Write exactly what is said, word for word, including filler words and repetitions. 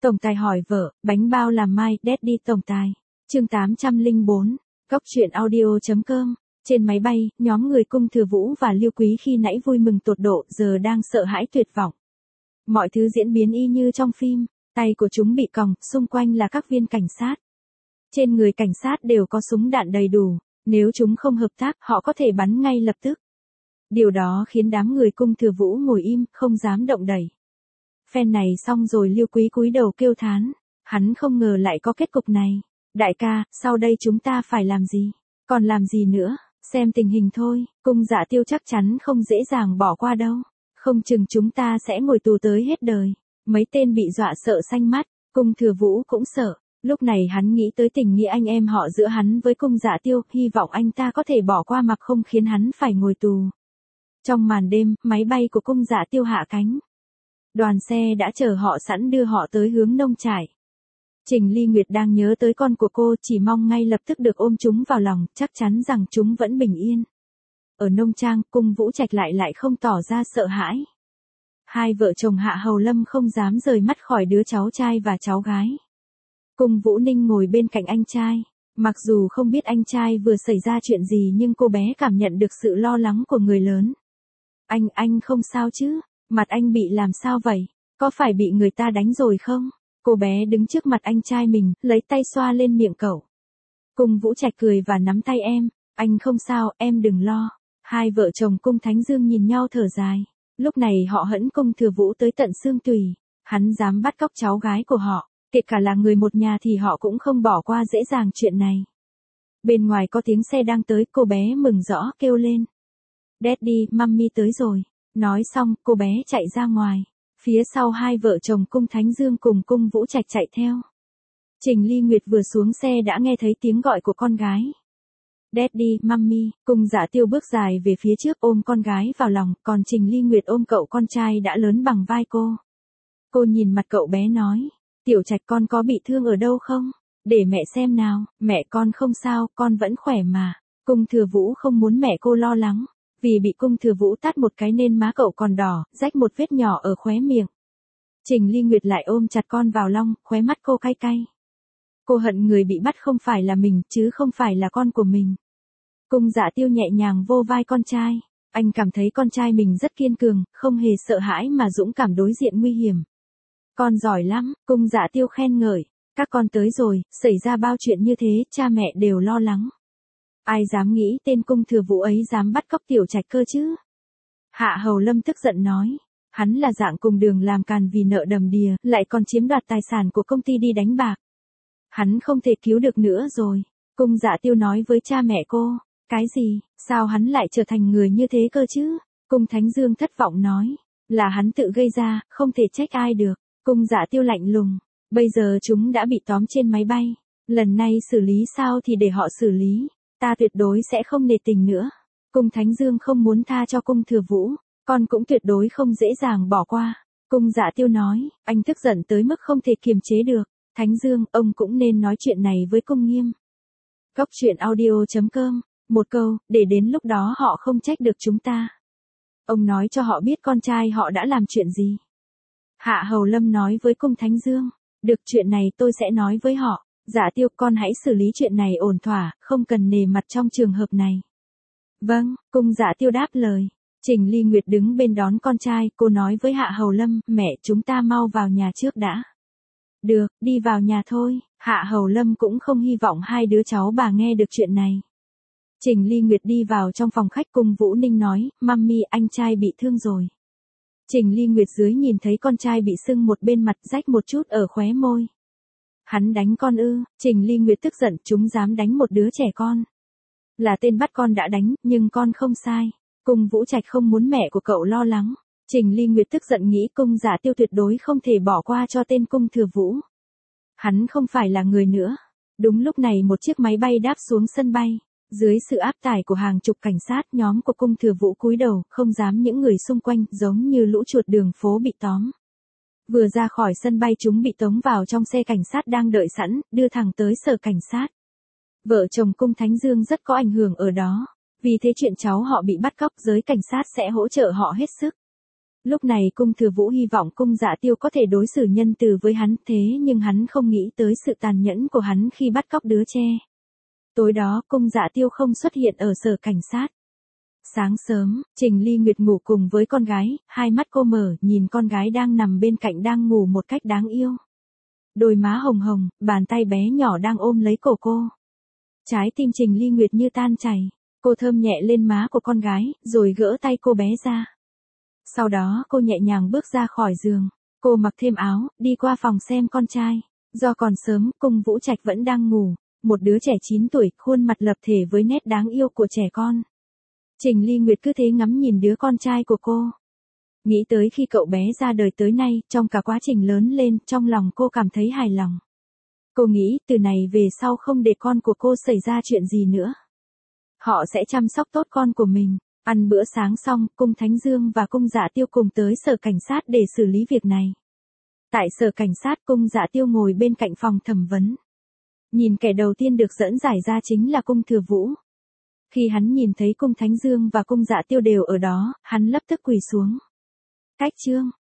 Tổng tài hỏi vợ, bánh bao làm mai, Daddy tổng tài. Chương tám trăm lẻ bốn, Cóc truyện audio.com. Trên máy bay, nhóm người Cung Thừa Vũ và Lưu Quý khi nãy vui mừng tột độ giờ đang sợ hãi tuyệt vọng. Mọi thứ diễn biến y như trong phim, tay của chúng bị còng, xung quanh là các viên cảnh sát. Trên người cảnh sát đều có súng đạn đầy đủ, nếu chúng không hợp tác họ có thể bắn ngay lập tức. Điều đó khiến đám người Cung Thừa Vũ ngồi im, không dám động đậy. Phen này xong rồi Lưu Quý cúi đầu kêu thán, hắn không ngờ lại có kết cục này. Đại ca, sau đây chúng ta phải làm gì? Còn làm gì nữa? Xem tình hình thôi, Cung Dạ Tiêu chắc chắn không dễ dàng bỏ qua đâu. Không chừng chúng ta sẽ ngồi tù tới hết đời. Mấy tên bị dọa sợ xanh mắt, Cung Thừa Vũ cũng sợ. Lúc này hắn nghĩ tới tình nghĩa anh em họ giữa hắn với Cung Dạ Tiêu, hy vọng anh ta có thể bỏ qua mặc không khiến hắn phải ngồi tù. Trong màn đêm, máy bay của Cung Dạ Tiêu hạ cánh. Đoàn xe đã chờ họ sẵn đưa họ tới hướng nông trại. Trình Ly Nguyệt đang nhớ tới con của cô, chỉ mong ngay lập tức được ôm chúng vào lòng, chắc chắn rằng chúng vẫn bình yên. Ở nông trang, Cung Vũ Trạch lại lại không tỏ ra sợ hãi. Hai vợ chồng Hạ Hầu Lâm không dám rời mắt khỏi đứa cháu trai và cháu gái. Cung Vũ Ninh ngồi bên cạnh anh trai. Mặc dù không biết anh trai vừa xảy ra chuyện gì nhưng cô bé cảm nhận được sự lo lắng của người lớn. Anh, anh không sao chứ? Mặt anh bị làm sao vậy? Có phải bị người ta đánh rồi không? Cô bé đứng trước mặt anh trai mình, lấy tay xoa lên miệng cậu. Cung Vũ Trạch cười và nắm tay em. Anh không sao, em đừng lo. Hai vợ chồng Cung Thánh Dương nhìn nhau thở dài. Lúc này họ hẫn Cung Thừa Vũ tới tận xương tủy. Hắn dám bắt cóc cháu gái của họ. Kể cả là người một nhà thì họ cũng không bỏ qua dễ dàng chuyện này. Bên ngoài có tiếng xe đang tới, cô bé mừng rõ kêu lên. Daddy, Mummy tới rồi. Nói xong, cô bé chạy ra ngoài. Phía sau hai vợ chồng Cung Thánh Dương cùng Cung Vũ Trạch chạy theo. Trình Ly Nguyệt vừa xuống xe đã nghe thấy tiếng gọi của con gái. Daddy, Mummy, Cung Dạ Tiêu bước dài về phía trước ôm con gái vào lòng, còn Trình Ly Nguyệt ôm cậu con trai đã lớn bằng vai cô. Cô nhìn mặt cậu bé nói, Tiểu Trạch con có bị thương ở đâu không? Để mẹ xem nào, mẹ con không sao, con vẫn khỏe mà. Cung Thừa Vũ không muốn mẹ cô lo lắng. Vì bị Cung Thừa Vũ tát một cái nên má cậu còn đỏ, rách một vết nhỏ ở khóe miệng. Trình Ly Nguyệt lại ôm chặt con vào lòng, khóe mắt cô cay cay. Cô hận người bị bắt không phải là mình, chứ không phải là con của mình. Cung Dạ Tiêu nhẹ nhàng vô vai con trai. Anh cảm thấy con trai mình rất kiên cường, không hề sợ hãi mà dũng cảm đối diện nguy hiểm. Con giỏi lắm, Cung Dạ Tiêu khen ngợi. Các con tới rồi, xảy ra bao chuyện như thế, cha mẹ đều lo lắng. Ai dám nghĩ tên Cung Thừa Vũ ấy dám bắt cóc Tiểu Trạch cơ chứ? Hạ Hầu Lâm tức giận nói. Hắn là dạng cùng đường làm càn vì nợ đầm đìa, lại còn chiếm đoạt tài sản của công ty đi đánh bạc. Hắn không thể cứu được nữa rồi. Cung Dạ Tiêu nói với cha mẹ cô. Cái gì? Sao hắn lại trở thành người như thế cơ chứ? Cung Thánh Dương thất vọng nói. Là hắn tự gây ra, không thể trách ai được. Cung Dạ Tiêu lạnh lùng. Bây giờ chúng đã bị tóm trên máy bay. Lần này xử lý sao thì để họ xử lý. Ta tuyệt đối sẽ không nề tình nữa. Cung Thánh Dương không muốn tha cho Cung Thừa Vũ. Con cũng tuyệt đối không dễ dàng bỏ qua. Cung Dạ Tiêu nói, anh tức giận tới mức không thể kiềm chế được. Thánh Dương, ông cũng nên nói chuyện này với Cung Nghiêm. Cóc truyện audio.com. Một câu, để đến lúc đó họ không trách được chúng ta. Ông nói cho họ biết con trai họ đã làm chuyện gì. Hạ Hầu Lâm nói với Cung Thánh Dương. Được, chuyện này tôi sẽ nói với họ. Dạ Tiêu, con hãy xử lý chuyện này ổn thỏa, không cần nề mặt trong trường hợp này. Vâng, Cung Dạ Tiêu đáp lời. Trình Ly Nguyệt đứng bên đón con trai, cô nói với Hạ Hầu Lâm, mẹ chúng ta mau vào nhà trước đã. Được, đi vào nhà thôi. Hạ Hầu Lâm cũng không hy vọng hai đứa cháu bà nghe được chuyện này. Trình Ly Nguyệt đi vào trong phòng khách, Cung Vũ Ninh nói, Mummy, anh trai bị thương rồi. Trình Ly Nguyệt dưới nhìn thấy con trai bị sưng một bên mặt, rách một chút ở khóe môi. Hắn đánh con ư? Trình Ly Nguyệt tức giận, chúng dám đánh một đứa trẻ con. Là tên bắt con đã đánh, nhưng con không sai. Cung Vũ Trạch không muốn mẹ của cậu lo lắng. Trình Ly Nguyệt tức giận nghĩ Cung Dạ Tiêu tuyệt đối không thể bỏ qua cho tên Cung Thừa Vũ. Hắn không phải là người nữa. Đúng lúc này một chiếc máy bay đáp xuống sân bay. Dưới sự áp tải của hàng chục cảnh sát, nhóm của Cung Thừa Vũ cúi đầu, không dám những người xung quanh, giống như lũ chuột đường phố bị tóm. Vừa ra khỏi sân bay chúng bị tống vào trong xe cảnh sát đang đợi sẵn, đưa thẳng tới sở cảnh sát. Vợ chồng Cung Thánh Dương rất có ảnh hưởng ở đó. Vì thế chuyện cháu họ bị bắt cóc, giới cảnh sát sẽ hỗ trợ họ hết sức. Lúc này cung thừa vũ hy vọng cung Dạ Tiêu có thể đối xử nhân từ với hắn, thế nhưng hắn không nghĩ tới sự tàn nhẫn của hắn khi bắt cóc đứa trẻ. Tối đó cung Dạ Tiêu không xuất hiện ở sở cảnh sát. Sáng sớm, Trình Ly Nguyệt ngủ cùng với con gái, hai mắt cô mở, nhìn con gái đang nằm bên cạnh đang ngủ một cách đáng yêu. Đôi má hồng hồng, bàn tay bé nhỏ đang ôm lấy cổ cô. Trái tim Trình Ly Nguyệt như tan chảy, cô thơm nhẹ lên má của con gái, rồi gỡ tay cô bé ra. Sau đó cô nhẹ nhàng bước ra khỏi giường, cô mặc thêm áo, đi qua phòng xem con trai. Do còn sớm, cung Vũ Trạch vẫn đang ngủ, một đứa trẻ chín tuổi, khuôn mặt lập thể với nét đáng yêu của trẻ con. Trình Ly Nguyệt cứ thế ngắm nhìn đứa con trai của cô. Nghĩ tới khi cậu bé ra đời tới nay, trong cả quá trình lớn lên, trong lòng cô cảm thấy hài lòng. Cô nghĩ từ này về sau không để con của cô xảy ra chuyện gì nữa. Họ sẽ chăm sóc tốt con của mình. Ăn bữa sáng xong, cung Thánh Dương và cung Dạ Tiêu cùng tới sở cảnh sát để xử lý việc này. Tại sở cảnh sát, cung Dạ Tiêu ngồi bên cạnh phòng thẩm vấn. Nhìn kẻ đầu tiên được dẫn giải ra chính là cung Thừa Vũ. Khi hắn nhìn thấy cung Thánh Dương và cung Dạ Tiêu đều ở đó, hắn lập tức quỳ xuống. Cách trương,